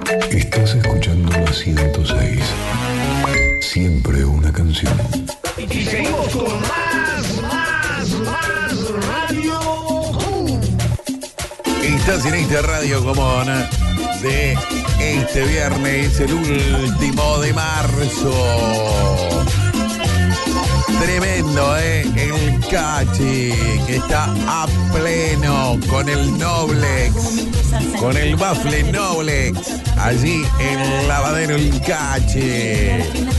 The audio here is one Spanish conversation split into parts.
Estás escuchando la 106. Siempre una canción. Y seguimos con más Radio. Estás en esta Radio Común de este viernes, el último de marzo. Tremendo, el Cachi, que está a pleno con el Noblex, con el Bafle Noblex, allí en el lavadero el Cachi.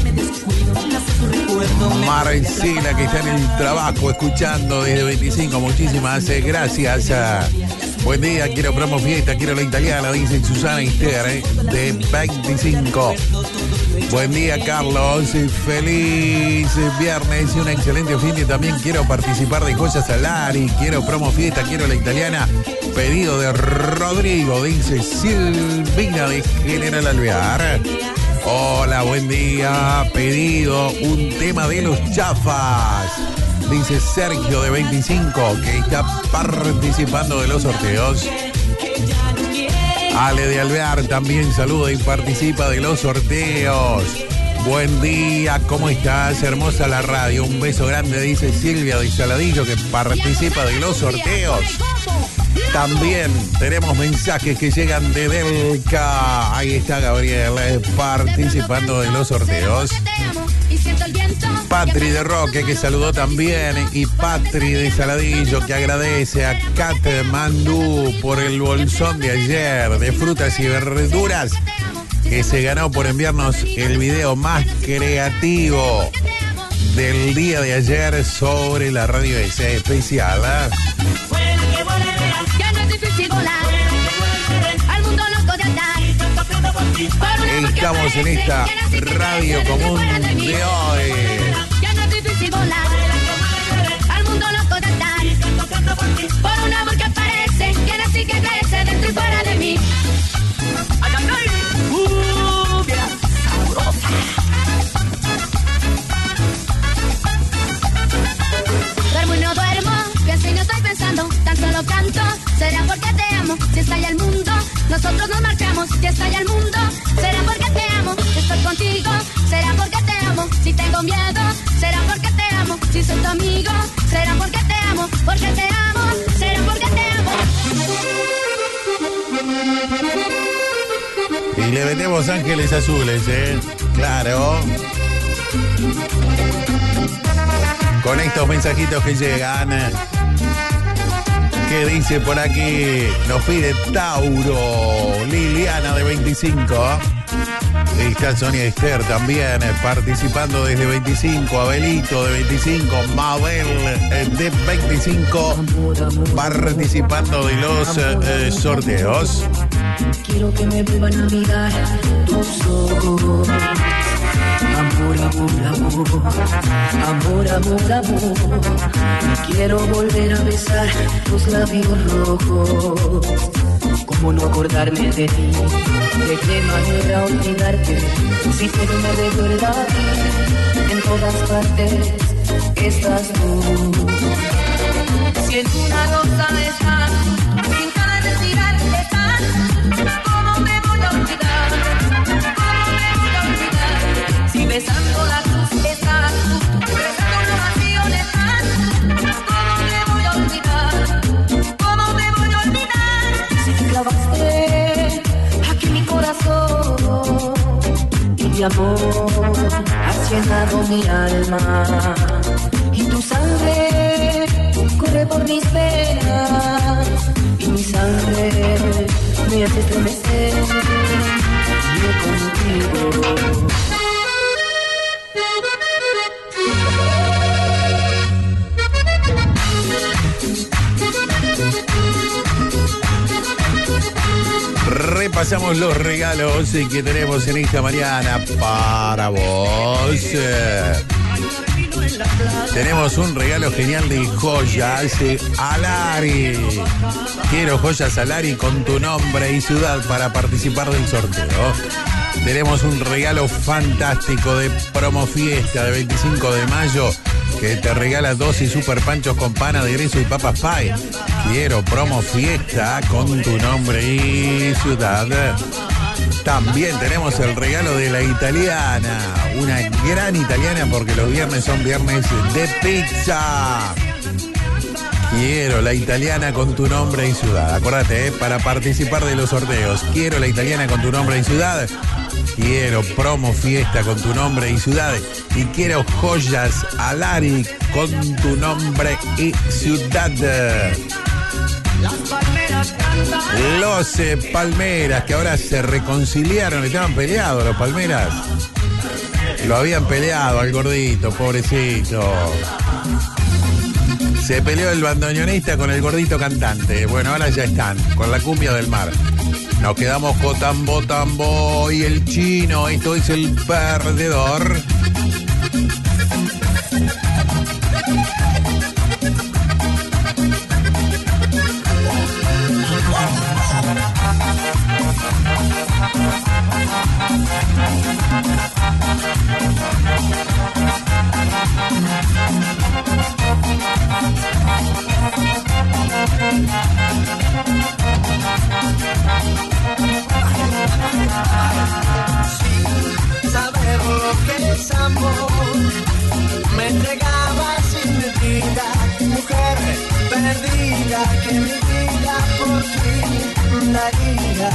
Marcela, que está en el trabajo escuchando desde 25, muchísimas gracias. Buen día, quiero promo fiesta, quiero la italiana, dice Susana Ister, de 25. Buen día, Carlos, feliz viernes y un excelente fin de también. Quiero participar de Joya Salari, quiero promo fiesta, quiero la italiana. Pedido de Rodrigo, dice Silvina de General Alvear. Hola, buen día, pedido un tema de los Chafas. Dice Sergio de 25, que está participando de los sorteos. Ale de Alvear también saluda y participa de los sorteos. Buen día, ¿cómo estás? Hermosa la radio. Un beso grande, dice Silvia de Saladillo, que participa de los sorteos. También tenemos mensajes que llegan de Delca. Ahí está Gabriel participando de los sorteos. Patri de Roque, que saludó también, y Patri de Saladillo, que agradece a Katmandú por el bolsón de ayer de frutas y verduras, que se ganó por enviarnos el video más creativo del día de ayer sobre la radio ese especial. Estamos en esta Radio Común de hoy. Ya no es difícil volar, al mundo loco de andar, por un amor que aparece, que nace y que crece dentro y fuera de mí. Duermo y no duermo, pienso y no estoy pensando, tan solo canto. Será porque te amo, si estalla el mundo, nosotros nos marchamos. Si estalla el mundo, será porque te amo, si estoy contigo. Será porque te amo, si tengo miedo. Será porque te amo, si soy tu amigo. Será porque te amo, porque te amo. Será porque te amo. Y le vendemos ángeles azules, claro. Con estos mensajitos que llegan. ¿Qué dice por aquí? Nos pide Tauro, Liliana de 25. Está Sonia Esther también participando desde 25. Abelito de 25. Mabel de 25 participando de los sorteos. Quiero que me vuelvan a mirar tus ojos. Amor, amor, amor, amor, amor, amor. Quiero volver a besar tus labios rojos. ¿Cómo no acordarme de ti? ¿De qué manera olvidarte? Si todo me recuerda a ti, en todas partes estás tú. Si en una rosa estás, sin cada respirar estás, ¿cómo me voy a olvidar? ¿Cómo me voy a olvidar? Si besando la cruz estás, besando la pasión estás, ¿cómo me voy a olvidar? ¿Cómo me voy a olvidar? Si te clavaste aquí mi corazón y mi amor has llenado mi alma y tu sangre corre por mis venas y mi sangre me hace estremecer. Yo contigo. Repasamos los regalos que tenemos en esta mañana para vos. Tenemos un regalo genial de Joyas Alari. Quiero Joyas Alari con tu nombre y ciudad para participar del sorteo. Tenemos un regalo fantástico de promo fiesta de 25 de mayo que te regala 12 super panchos con pan, aderezo y papas pie. Quiero promo fiesta con tu nombre y ciudad. También tenemos el regalo de la italiana, una gran italiana porque los viernes son viernes de pizza. Quiero la italiana con tu nombre y ciudad. Acordate, para participar de los sorteos. Quiero la italiana con tu nombre y ciudad. Quiero promo fiesta con tu nombre y ciudad. Y quiero joyas Alari con tu nombre y ciudad. Los Palmeras, que ahora se reconciliaron, estaban peleados los Palmeras. Lo habían peleado al gordito, pobrecito. Se peleó el bandoneonista con el gordito cantante. Bueno, ahora ya están, con la cumbia del mar. Nos quedamos con Tambo Tambo y el chino. Esto es el perdedor. Sin saber lo que es amor, me entregaba sin medida, mujer perdida, que mi vida por ti daría.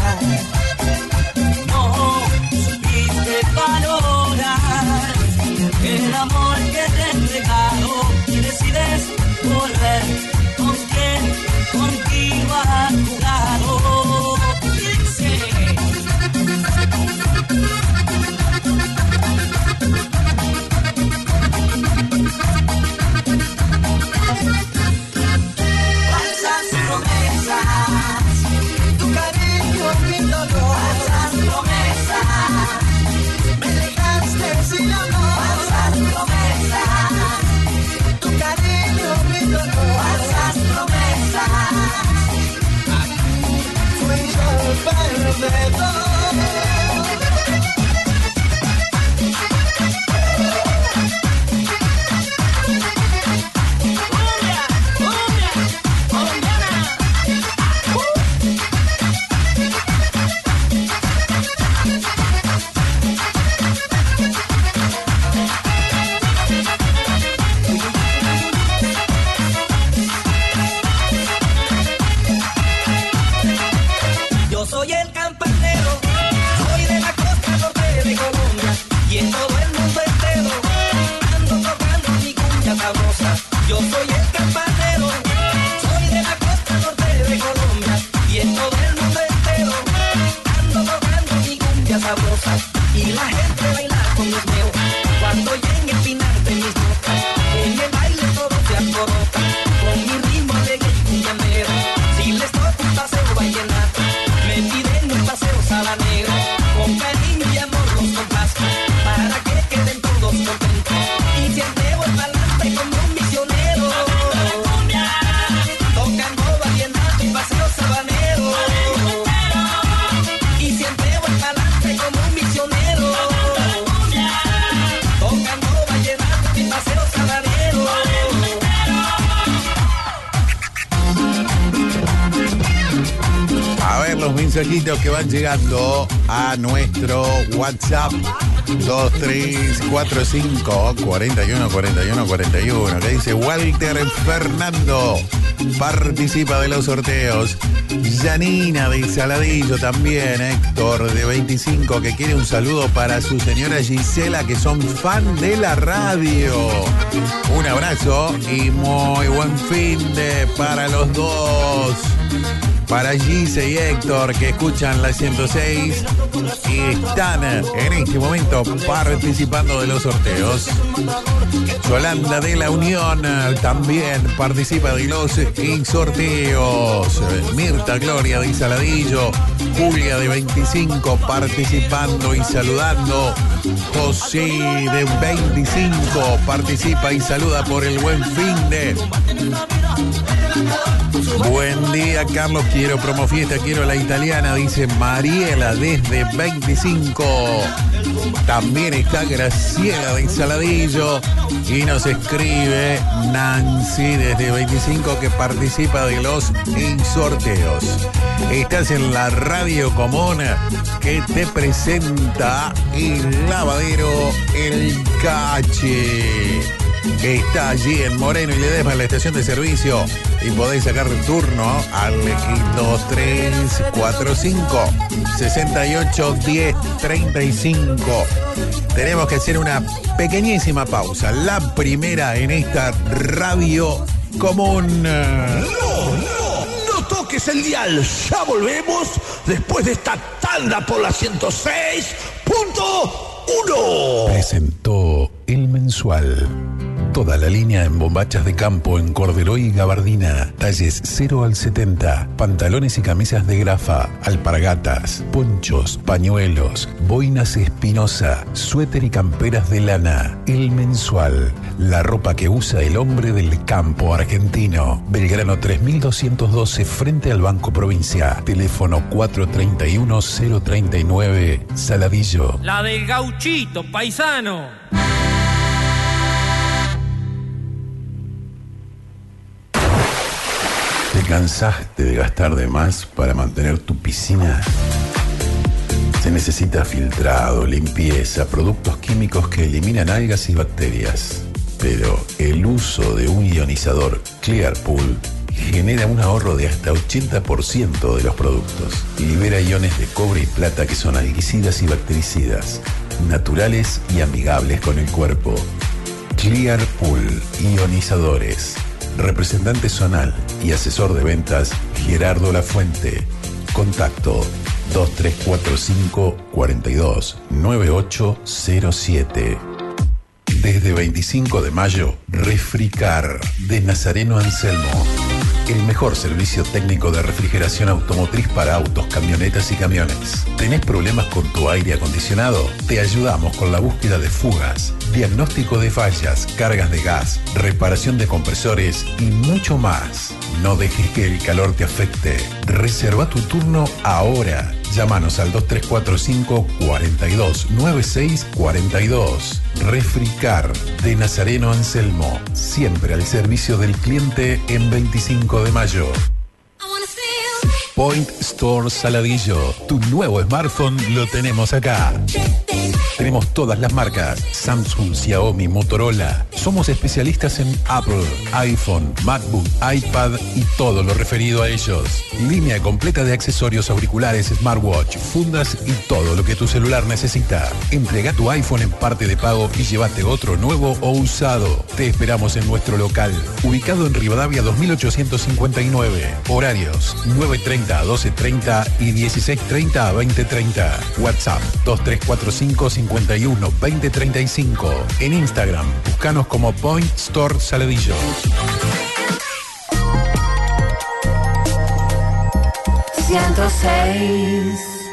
No supiste valorar el amor que te he entregado y decides volver. ¿Con quién? Contigo has jugado. Falsas promesas, tu cariño mi dolor. Falsas promesas, me dejaste sin amor. Falsas promesas, tu cariño mi dolor. Falsas promesas, aquí fui yo el perdedor. Yo soy el campanero, soy de la costa norte de Colombia y en todo el mundo entero ando tocando mi cumbia sabrosa y la gente baila con mis meos cuando llegue el final de mis notas. En el baile todo se alborota con mi ritmo alegre y cumbiambero. Si les toco un paseo vallenato, me piden un paseo sabanero. Con cariño y amor los complazco para que queden todos contentos y siempre voy para adelante como un misionero. Tocando vallenato y paseo sabanero y siempre voy para adelante como un misionero. Tocando vallenato y paseo sabanero. A ver los mensajitos que van llegando a nuestro WhatsApp 2345 41 41 41, que dice Walter Fernando participa de los sorteos. Janina de Saladillo también, Héctor de 25 que quiere un saludo para su señora Gisela, que son fan de la radio. Un abrazo y muy buen fin de para los dos. Para Gise y Héctor, que escuchan la 106 y están en este momento participando de los sorteos. Yolanda de la Unión también participa de los sorteos. Mirta Gloria de Saladillo, Julia de 25 participando y saludando. José de 25 participa y saluda por el buen fin de. Buen día, Carlos. Quiero promo fiesta, quiero la italiana, dice Mariela desde 25. También está Graciela de Saladillo. Y nos escribe Nancy desde 25 que participa de los sorteos. Estás en la radio común que te presenta el lavadero El Cache. Está allí en Moreno y Ledesma, en la estación de servicio, y podéis sacar el turno al 2345 68 10 35. Tenemos que hacer una pequeñísima pausa, la primera en esta radio común. No toques el dial, ya volvemos después de esta tanda por la 106.1. Presentó El Mensual. Toda la línea en bombachas de campo en corderoy y gabardina. Talles 0 al 70. Pantalones y camisas de grafa. Alpargatas, ponchos, pañuelos, boinas Espinosa, suéter y camperas de lana. El Mensual. La ropa que usa el hombre del campo argentino. Belgrano 3212 frente al Banco Provincia. Teléfono 431-039. Saladillo. La del gauchito, paisano. ¿Te cansaste de gastar de más para mantener tu piscina? Se necesita filtrado, limpieza, productos químicos que eliminan algas y bacterias. Pero el uso de un ionizador Clearpool genera un ahorro de hasta 80% de los productos. Libera iones de cobre y plata que son algicidas y bactericidas, naturales y amigables con el cuerpo. Clearpool Ionizadores. Representante zonal y asesor de ventas Gerardo Lafuente. Contacto 2345 42 9807. Desde 25 de mayo, Refricar de Nazareno Anselmo. El mejor servicio técnico de refrigeración automotriz para autos, camionetas y camiones. ¿Tenés problemas con tu aire acondicionado? Te ayudamos con la búsqueda de fugas, diagnóstico de fallas, cargas de gas, reparación de compresores y mucho más. No dejes que el calor te afecte. Reserva tu turno ahora. Llámanos al 2345 42 96 42. Refricar de Nazareno Anselmo. Siempre al servicio del cliente en 25 de mayo. Point Store Saladillo. Tu nuevo smartphone lo tenemos acá. Tenemos todas las marcas: Samsung, Xiaomi, Motorola. Somos especialistas en Apple, iPhone, MacBook, iPad y todo lo referido a ellos. Línea completa de accesorios, auriculares, smartwatch, fundas y todo lo que tu celular necesita. Entrega tu iPhone en parte de pago y llévate otro nuevo o usado. Te esperamos en nuestro local, ubicado en Rivadavia 2859. Horarios 9:30 a 12:30 y 16:30 a 20:30. WhatsApp 2345 51 2035. En Instagram, búscanos como Point Store Saladillo. 106.